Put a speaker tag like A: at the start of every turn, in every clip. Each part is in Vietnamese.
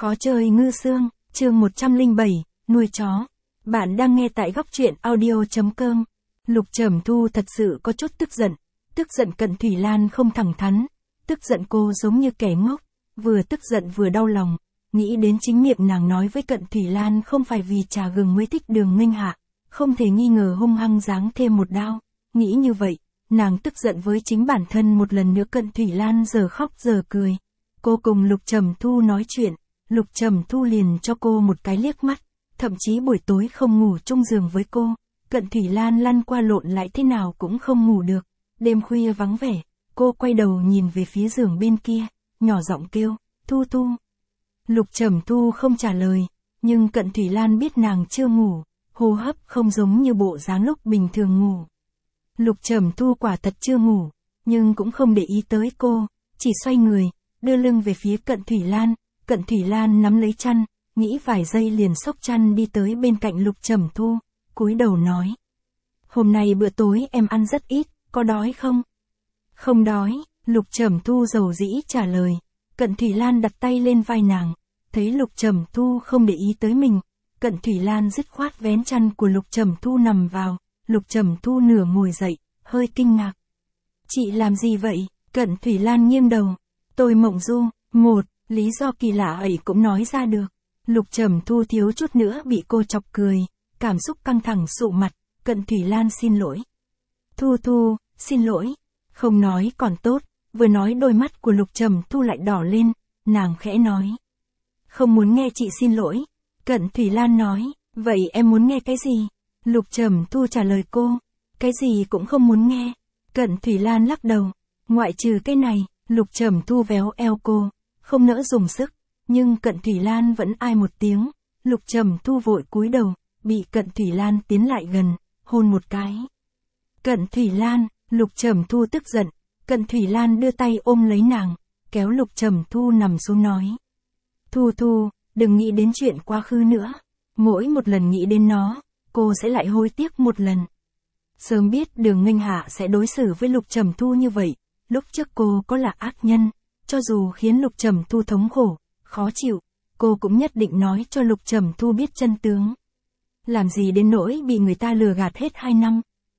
A: Khó chơi ngư xương, chương 107, nuôi chó. Bạn đang nghe tại góc truyện audio.com. Lục Trầm Thu thật sự có chút tức giận Cận Thủy Lan không thẳng thắn, tức giận cô giống như kẻ ngốc, vừa tức giận vừa đau lòng, nghĩ đến chính miệng nàng nói với Cận Thủy Lan không phải vì trà gừng mới thích Đường Nghênh Hạ, không thể nghi ngờ hung hăng giáng thêm một đao, nghĩ như vậy, nàng tức giận với chính bản thân một lần nữa. Cận Thủy Lan giờ khóc giờ cười. Cô cùng Lục Trầm Thu nói chuyện, Lục Trầm Thu liền cho cô một cái liếc mắt, thậm chí buổi tối không ngủ chung giường với cô, Cận Thủy Lan lăn qua lộn lại thế nào cũng không ngủ được, đêm khuya vắng vẻ, cô quay đầu nhìn về phía giường bên kia, nhỏ giọng kêu, Thu Thu. Lục Trầm Thu không trả lời, nhưng Cận Thủy Lan biết nàng chưa ngủ, hô hấp không giống như bộ dáng lúc bình thường ngủ. Lục Trầm Thu quả thật chưa ngủ, nhưng cũng không để ý tới cô, chỉ xoay người, đưa lưng về phía Cận Thủy Lan. Cận Thủy Lan nắm lấy chăn, nghĩ vài giây liền xốc chăn đi tới bên cạnh Lục Trầm Thu, cúi đầu nói. Hôm nay bữa tối em ăn rất ít, có đói không? Không đói, Lục Trầm Thu dầu dĩ trả lời. Cận Thủy Lan đặt tay lên vai nàng, thấy Lục Trầm Thu không để ý tới mình, Cận Thủy Lan dứt khoát vén chăn của Lục Trầm Thu nằm vào, Lục Trầm Thu nửa ngồi dậy, hơi kinh ngạc. Chị làm gì vậy? Cận Thủy Lan nghiêng đầu. Tôi mộng du, một, lý do kỳ lạ ấy cũng nói ra được. Lục Trầm Thu thiếu chút nữa bị cô chọc cười, cảm xúc căng thẳng sụ mặt, Cận Thủy Lan xin lỗi. Thu Thu, xin lỗi. Không nói còn tốt, vừa nói đôi mắt của Lục Trầm Thu lại đỏ lên, nàng khẽ nói. Không muốn nghe chị xin lỗi. Cận Thủy Lan nói, vậy em muốn nghe cái gì? Lục Trầm Thu trả lời cô, cái gì cũng không muốn nghe. Cận Thủy Lan lắc đầu, ngoại trừ cái này. Lục Trầm Thu véo eo cô, không nỡ dùng sức, nhưng Cận Thủy Lan vẫn ai một tiếng, Lục Trầm Thu vội cúi đầu, bị Cận Thủy Lan tiến lại gần, hôn một cái. Cận Thủy Lan, Lục Trầm Thu tức giận, Cận Thủy Lan đưa tay ôm lấy nàng, kéo Lục Trầm Thu nằm xuống nói. Thu Thu, đừng nghĩ đến chuyện quá khứ nữa, mỗi một lần nghĩ đến nó, cô sẽ lại hối tiếc một lần. Sớm biết Đường Nghênh Hạ sẽ đối xử với Lục Trầm Thu như vậy. Lúc trước cô có là ác nhân, cho dù khiến Lục Trầm Thu thống khổ, khó chịu, cô cũng nhất định nói cho Lục Trầm Thu biết chân tướng. Làm gì đến nỗi bị người ta lừa gạt hết 2 năm.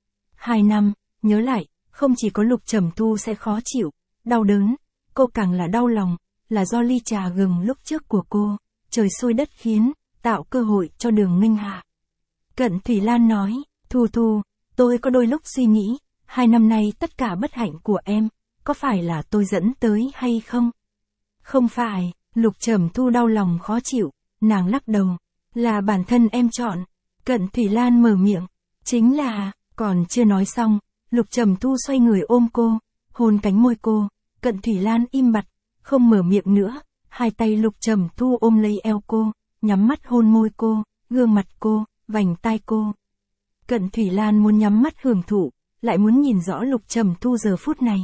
A: 2 năm, nhớ lại, không chỉ có Lục Trầm Thu sẽ khó chịu, đau đớn, cô càng là đau lòng, là do ly trà gừng lúc trước của cô, trời xui đất khiến, tạo cơ hội cho Đường Nghênh Hạ. Cận Thủy Lan nói, Thu Thu, tôi có đôi lúc suy nghĩ, 2 năm nay tất cả bất hạnh của em, có phải là tôi dẫn tới hay không? Không phải, Lục Trầm Thu đau lòng khó chịu, nàng lắc đầu, là bản thân em chọn. Cận Thủy Lan mở miệng, chính là, còn chưa nói xong, Lục Trầm Thu xoay người ôm cô, hôn cánh môi cô, Cận Thủy Lan im bặt, không mở miệng nữa, hai tay Lục Trầm Thu ôm lấy eo cô, nhắm mắt hôn môi cô, gương mặt cô, vành tai cô. Cận Thủy Lan muốn nhắm mắt hưởng thụ, lại muốn nhìn rõ Lục Trầm Thu giờ phút này.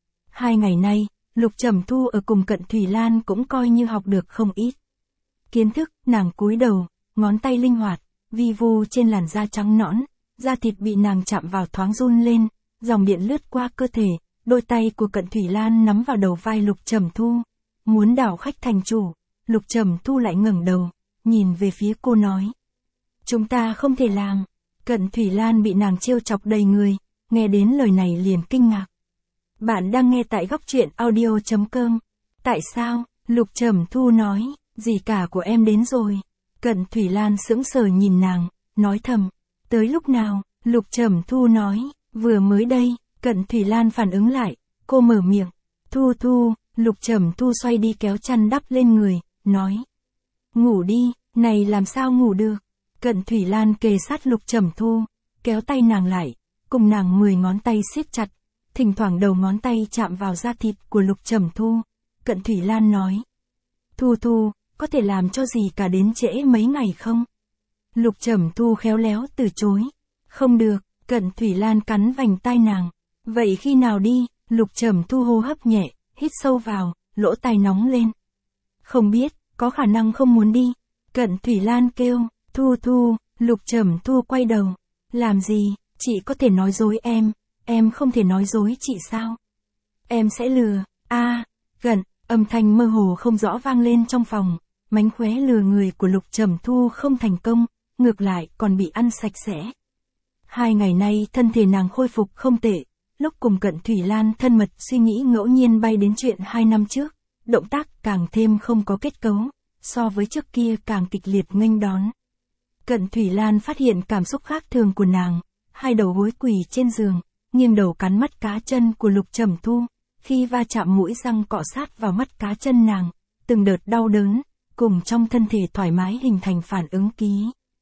A: 2 ngày nay, Lục Trầm Thu ở cùng Cận Thủy Lan cũng coi như học được không ít kiến thức. Nàng cúi đầu, ngón tay linh hoạt, vi vu trên làn da trắng nõn, da thịt bị nàng chạm vào thoáng run lên, dòng điện lướt qua cơ thể, đôi tay của Cận Thủy Lan nắm vào đầu vai Lục Trầm Thu, muốn đảo khách thành chủ. Lục Trầm Thu lại ngẩng đầu, nhìn về phía cô nói. Chúng ta không thể làm. Cận Thủy Lan bị nàng trêu chọc đầy người, nghe đến lời này liền kinh ngạc. Bạn đang nghe tại góc truyện audio.com. Tại sao? Lục Trầm Thu nói, dì cả của em đến rồi. Cận Thủy Lan sững sờ nhìn nàng, nói thầm, tới lúc nào? Lục Trầm Thu nói, vừa mới đây. Cận Thủy Lan phản ứng lại, cô mở miệng, Thu Thu. Lục Trầm Thu xoay đi kéo chăn đắp lên người, nói, ngủ đi. Này làm sao ngủ được? Cận Thủy Lan kề sát Lục Trầm Thu, kéo tay nàng lại, cùng nàng 10 ngón tay siết chặt, thỉnh thoảng đầu ngón tay chạm vào da thịt của Lục Trầm Thu. Cận Thủy Lan nói, Thu Thu, có thể làm cho gì cả đến trễ mấy ngày không? Lục Trầm Thu khéo léo từ chối, không được. Cận Thủy Lan cắn vành tai nàng, vậy khi nào đi? Lục Trầm Thu hô hấp nhẹ, hít sâu vào, lỗ tai nóng lên. Không biết, có khả năng không muốn đi. Cận Thủy Lan kêu, Thu Thu. Lục Trầm Thu quay đầu, làm gì? Chị có thể nói dối em không thể nói dối chị sao? Em sẽ lừa. Gần, âm thanh mơ hồ không rõ vang lên trong phòng, Mánh khóe lừa người của Lục Trầm Thu không thành công, ngược lại còn bị ăn sạch sẽ. 2 ngày nay thân thể nàng khôi phục không tệ, lúc cùng Cận Thủy Lan thân mật suy nghĩ ngẫu nhiên bay đến chuyện 2 năm trước, động tác càng thêm không có kết cấu, so với trước kia càng kịch liệt nghênh đón. Cận Thủy Lan phát hiện cảm xúc khác thường của nàng, hai đầu gối quỳ trên giường, nghiêng đầu cắn mắt cá chân của Lục Trầm Thu, khi va chạm mũi răng cọ sát vào mắt cá chân nàng, từng đợt đau đớn, cùng trong thân thể thoải mái hình thành phản ứng ký.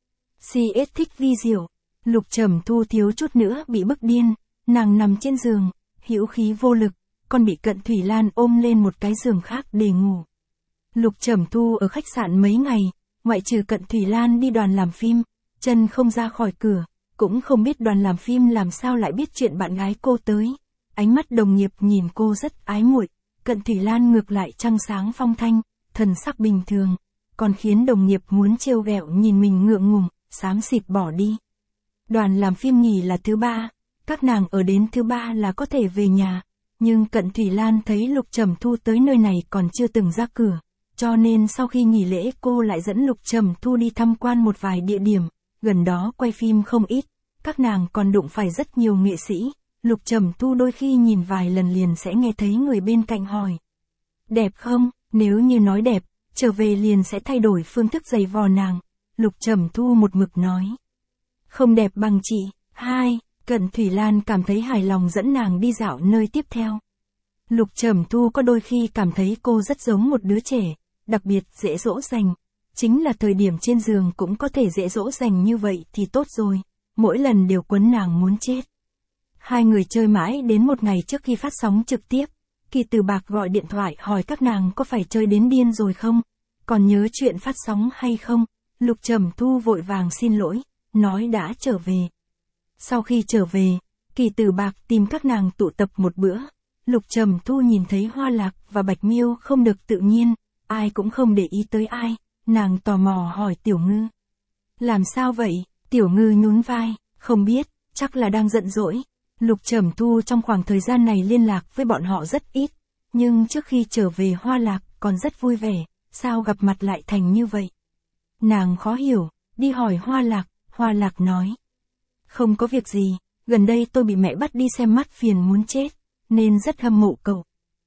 A: CS thích vi diệu, Lục Trầm Thu thiếu chút nữa bị bức điên, nàng nằm trên giường, hữu khí vô lực, còn bị Cận Thủy Lan ôm lên một cái giường khác để ngủ. Lục Trầm Thu ở khách sạn mấy ngày, ngoại trừ Cận Thủy Lan đi đoàn làm phim, chân không ra khỏi cửa, cũng không biết đoàn làm phim làm sao lại biết chuyện bạn gái cô tới. Ánh mắt đồng nghiệp nhìn cô rất ái muội, Cận Thủy Lan ngược lại trăng sáng phong thanh, thần sắc bình thường, còn khiến đồng nghiệp muốn trêu ghẹo nhìn mình ngượng ngùng, xám xịt bỏ đi. Đoàn làm phim nghỉ là thứ 3, các nàng ở đến thứ 3 là có thể về nhà, nhưng Cận Thủy Lan thấy Lục Trầm Thu tới nơi này còn chưa từng ra cửa, cho nên sau khi nghỉ lễ cô lại dẫn Lục Trầm Thu đi tham quan một vài địa điểm, gần đó quay phim không ít, các nàng còn đụng phải rất nhiều nghệ sĩ. Lục Trầm Thu đôi khi nhìn vài lần liền sẽ nghe thấy người bên cạnh hỏi. Đẹp không? Nếu như nói đẹp, trở về liền sẽ thay đổi phương thức giày vò nàng. Lục Trầm Thu một mực nói. Không đẹp bằng chị. 2. Cận Thủy Lan cảm thấy hài lòng dẫn nàng đi dạo nơi tiếp theo. Lục Trầm Thu có đôi khi cảm thấy cô rất giống một đứa trẻ, đặc biệt dễ dỗ dành. Chính là thời điểm trên giường cũng có thể dễ dỗ dành như vậy thì tốt rồi. Mỗi lần đều quấn nàng muốn chết. Hai người chơi mãi đến một ngày trước khi phát sóng trực tiếp, Kỳ Từ Bạc gọi điện thoại hỏi các nàng có phải chơi đến điên rồi không, còn nhớ chuyện phát sóng hay không. Lục Trầm Thu vội vàng xin lỗi, nói đã trở về. Sau khi trở về, Kỳ Từ Bạc tìm các nàng tụ tập một bữa. Lục Trầm Thu nhìn thấy Hoa Lạc và Bạch Miêu không được tự nhiên, ai cũng không để ý tới ai, nàng tò mò hỏi Tiểu Ngư. Làm sao vậy? Tiểu Ngư nhún vai, không biết, chắc là đang giận dỗi. Lục Trầm Thu trong khoảng thời gian này liên lạc với bọn họ rất ít, nhưng trước khi trở về Hoa Lạc còn rất vui vẻ, sao gặp mặt lại thành như vậy? Nàng khó hiểu, đi hỏi Hoa Lạc nói. Không có việc gì, gần đây tôi bị mẹ bắt đi xem mắt phiền muốn chết, nên rất hâm mộ cậu.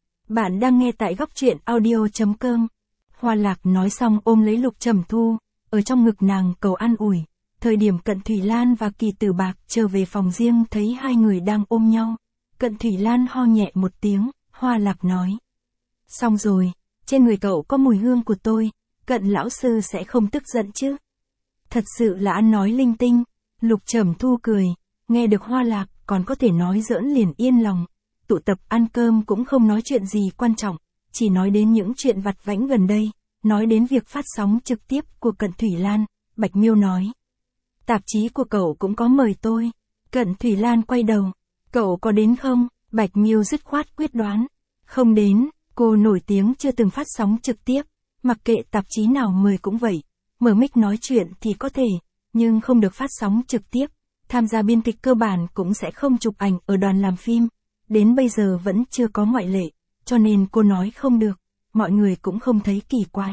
A: Bạn đang nghe tại góc truyện audio.com. Hoa Lạc nói xong ôm lấy Lục Trầm Thu, ở trong ngực nàng cầu an ủi. Thời điểm Cận Thủy Lan và Kỳ Tử Bạc trở về phòng riêng thấy hai người đang ôm nhau. Cận Thủy Lan ho nhẹ một tiếng, Hoa Lạc nói. Xong rồi, trên người cậu có mùi hương của tôi, Cận lão sư sẽ không tức giận chứ? Thật sự là ăn nói linh tinh. Lục Trầm Thu cười, nghe được Hoa Lạc còn có thể nói giỡn liền yên lòng. Tụ tập ăn cơm cũng không nói chuyện gì quan trọng, chỉ nói đến những chuyện vặt vãnh gần đây, nói đến việc phát sóng trực tiếp của Cận Thủy Lan. Bạch Miêu nói. Tạp chí của cậu cũng có mời tôi. Cận Thủy Lan quay đầu. Cậu có đến không? Bạch Miêu dứt khoát quyết đoán. Không đến, cô nổi tiếng chưa từng phát sóng trực tiếp. Mặc kệ tạp chí nào mời cũng vậy. Mở mic nói chuyện thì có thể, nhưng không được phát sóng trực tiếp. Tham gia biên kịch cơ bản cũng sẽ không chụp ảnh ở đoàn làm phim. Đến bây giờ vẫn chưa có ngoại lệ, cho nên cô nói không được. Mọi người cũng không thấy kỳ quái.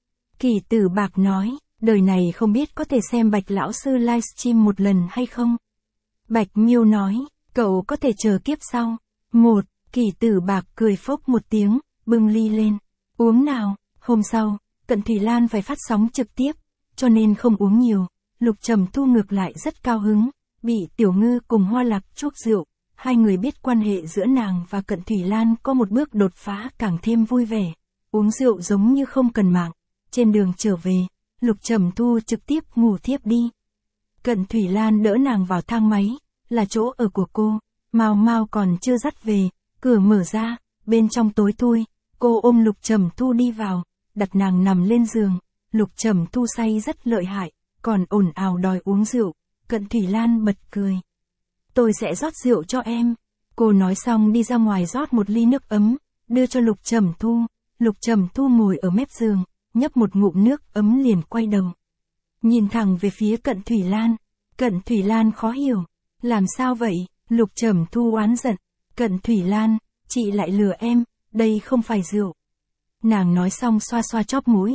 A: Kỳ Tử Bạc nói. Đời này không biết có thể xem Bạch lão sư livestream một lần hay không? Bạch Miêu nói, cậu có thể chờ kiếp sau. Kỳ Tử Bạc cười phốc một tiếng, bưng ly lên. Uống nào, hôm sau, Cận Thủy Lan phải phát sóng trực tiếp, cho nên không uống nhiều. Lục Trầm Thu ngược lại rất cao hứng, bị Tiểu Ngư cùng Hoa Lạc chuốc rượu. Hai người biết quan hệ giữa nàng và Cận Thủy Lan có một bước đột phá càng thêm vui vẻ. Uống rượu giống như không cần mạng. Trên đường trở về, Lục Trầm Thu trực tiếp ngủ thiếp đi. Cận Thủy Lan đỡ nàng vào thang máy, là chỗ ở của cô. Mao Mao còn chưa dắt về, cửa mở ra, bên trong tối thui, cô ôm Lục Trầm Thu đi vào, đặt nàng nằm lên giường. Lục Trầm Thu say rất lợi hại, còn ồn ào đòi uống rượu. Cận Thủy Lan bật cười. Tôi sẽ rót rượu cho em. Cô nói xong đi ra ngoài rót một ly nước ấm, đưa cho Lục Trầm Thu. Lục Trầm Thu ngồi ở mép giường, nhấp một ngụm nước ấm liền quay đầu. Nhìn thẳng về phía Cận Thủy Lan. Cận Thủy Lan khó hiểu. Làm sao vậy? Lục Trầm Thu oán giận. Cận Thủy Lan, chị lại lừa em, đây không phải rượu. Nàng nói xong xoa xoa chóp mũi.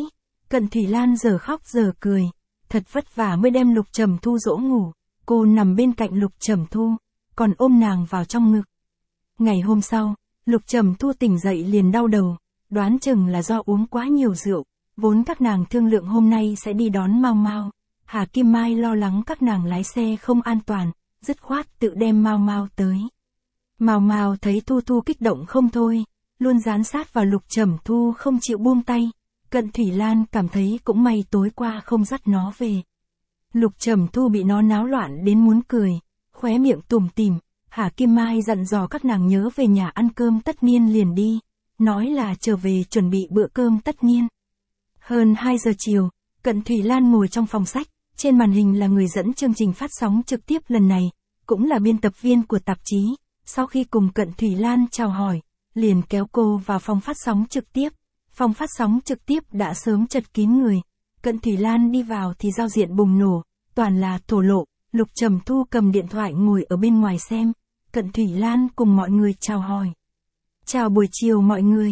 A: Cận Thủy Lan giờ khóc giờ cười, thật vất vả mới đem Lục Trầm Thu dỗ ngủ, cô nằm bên cạnh Lục Trầm Thu, còn ôm nàng vào trong ngực. Ngày hôm sau, Lục Trầm Thu tỉnh dậy liền đau đầu, đoán chừng là do uống quá nhiều rượu, vốn các nàng thương lượng hôm nay sẽ đi đón Mao Mao. Hà Kim Mai lo lắng các nàng lái xe không an toàn, dứt khoát tự đem Mao Mao tới. Mao Mao thấy Thu Thu kích động không thôi, luôn dán sát vào Lục Trầm Thu không chịu buông tay. Cận Thủy Lan cảm thấy cũng may tối qua không dắt nó về. Lục Trầm Thu bị nó náo loạn đến muốn cười, khóe miệng tủm tỉm. Hà Kim Mai dặn dò các nàng nhớ về nhà ăn cơm tất niên liền đi, nói là trở về chuẩn bị bữa cơm tất niên. Hơn 2 giờ chiều, Cận Thủy Lan ngồi trong phòng sách, trên màn hình là người dẫn chương trình phát sóng trực tiếp lần này, cũng là biên tập viên của tạp chí. Sau khi cùng Cận Thủy Lan chào hỏi, liền kéo cô vào phòng phát sóng trực tiếp. Phòng phát sóng trực tiếp đã sớm chật kín người. Cận Thủy Lan đi vào thì giao diện bùng nổ, toàn là thổ lộ. Lục Trầm Thu cầm điện thoại ngồi ở bên ngoài xem. Cận Thủy Lan cùng mọi người chào hỏi. Chào buổi chiều mọi người.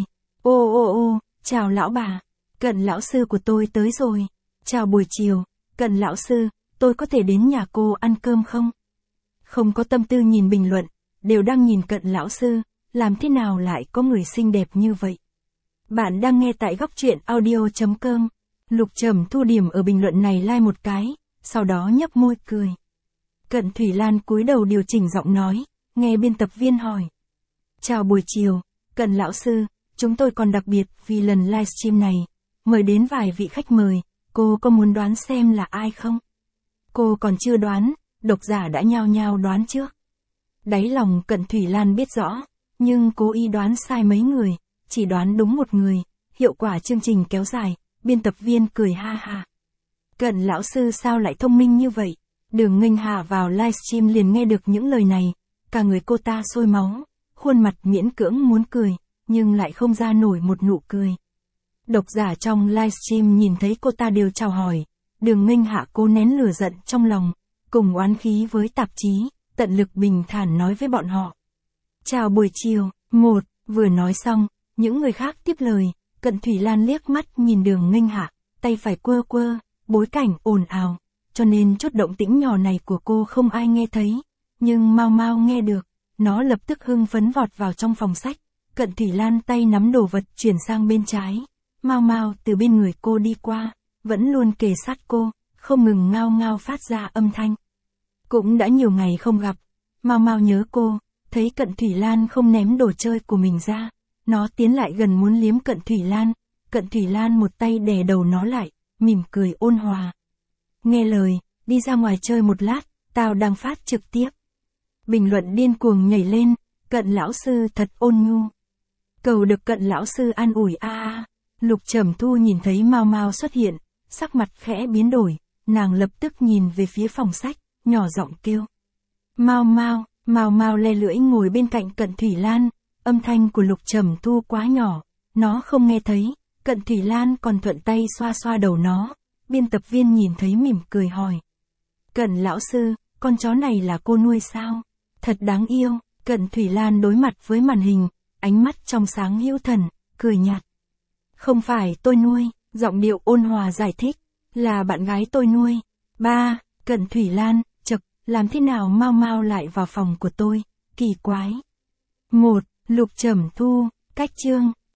A: Ô, chào lão bà. Cận lão sư của tôi tới rồi. Chào buổi chiều. Cận lão sư, tôi có thể đến nhà cô ăn cơm không? Không có tâm tư nhìn bình luận, đều đang nhìn Cận lão sư, làm thế nào lại có người xinh đẹp như vậy? Bạn đang nghe tại góc truyện audio.com. Lục Trầm Thu điểm ở bình luận này like một cái, sau đó nhấp môi cười. Cận Thủy Lan cúi đầu điều chỉnh giọng nói, nghe biên tập viên hỏi. Chào buổi chiều, Cận lão sư, chúng tôi còn đặc biệt vì lần livestream này, mời đến vài vị khách mời, cô có muốn đoán xem là ai không? Cô còn chưa đoán, độc giả đã nhao nhao đoán trước. Đáy lòng Cận Thủy Lan biết rõ, nhưng cố ý đoán sai mấy người, chỉ đoán đúng một người, hiệu quả chương trình kéo dài, biên tập viên cười ha ha. Cận lão sư sao lại thông minh như vậy? Đường Nghênh Hà vào livestream liền nghe được những lời này, cả người cô ta sôi máu, khuôn mặt miễn cưỡng muốn cười, nhưng lại không ra nổi một nụ cười. Độc giả trong livestream nhìn thấy cô ta đều chào hỏi, Đường Nghênh Hạ cố nén lửa giận trong lòng, cùng oán khí với tạp chí, tận lực bình thản nói với bọn họ. Chào buổi chiều, vừa nói xong, những người khác tiếp lời, Cận Thủy Lan liếc mắt nhìn Đường Nghênh Hạ, tay phải quơ quơ, bối cảnh ồn ào, cho nên chút động tĩnh nhỏ này của cô không ai nghe thấy, nhưng Mao Mao nghe được, nó lập tức hưng phấn vọt vào trong phòng sách, Cận Thủy Lan tay nắm đồ vật chuyển sang bên trái, Mao Mao từ bên người cô đi qua, vẫn luôn kề sát cô, không ngừng ngao ngao phát ra âm thanh. Cũng đã nhiều ngày không gặp, Mao Mao nhớ cô, thấy Cận Thủy Lan không ném đồ chơi của mình ra, nó tiến lại gần muốn liếm Cận Thủy Lan một tay đè đầu nó lại, mỉm cười ôn hòa. Nghe lời, đi ra ngoài chơi một lát, tao đang phát trực tiếp. Bình luận điên cuồng nhảy lên, Cận lão sư thật ôn nhu. Cầu được Cận lão sư an ủi a. Lục Trầm Thu nhìn thấy Mao Mao xuất hiện, sắc mặt khẽ biến đổi, nàng lập tức nhìn về phía phòng sách, nhỏ giọng kêu. Mao Mao le lưỡi ngồi bên cạnh Cận Thủy Lan, âm thanh của Lục Trầm Thu quá nhỏ, nó không nghe thấy, Cận Thủy Lan còn thuận tay xoa xoa đầu nó, biên tập viên nhìn thấy mỉm cười hỏi. Cận lão sư, con chó này là cô nuôi sao? Thật đáng yêu, Cận Thủy Lan đối mặt với màn hình, ánh mắt trong sáng hữu thần, cười nhạt. Không phải tôi nuôi, giọng điệu ôn hòa giải thích, là bạn gái tôi nuôi. Ba, Cận Thủy Lan, chậc, làm thế nào Mao Mao lại vào phòng của tôi, kỳ quái. Lục Trầm Thu, cách chương.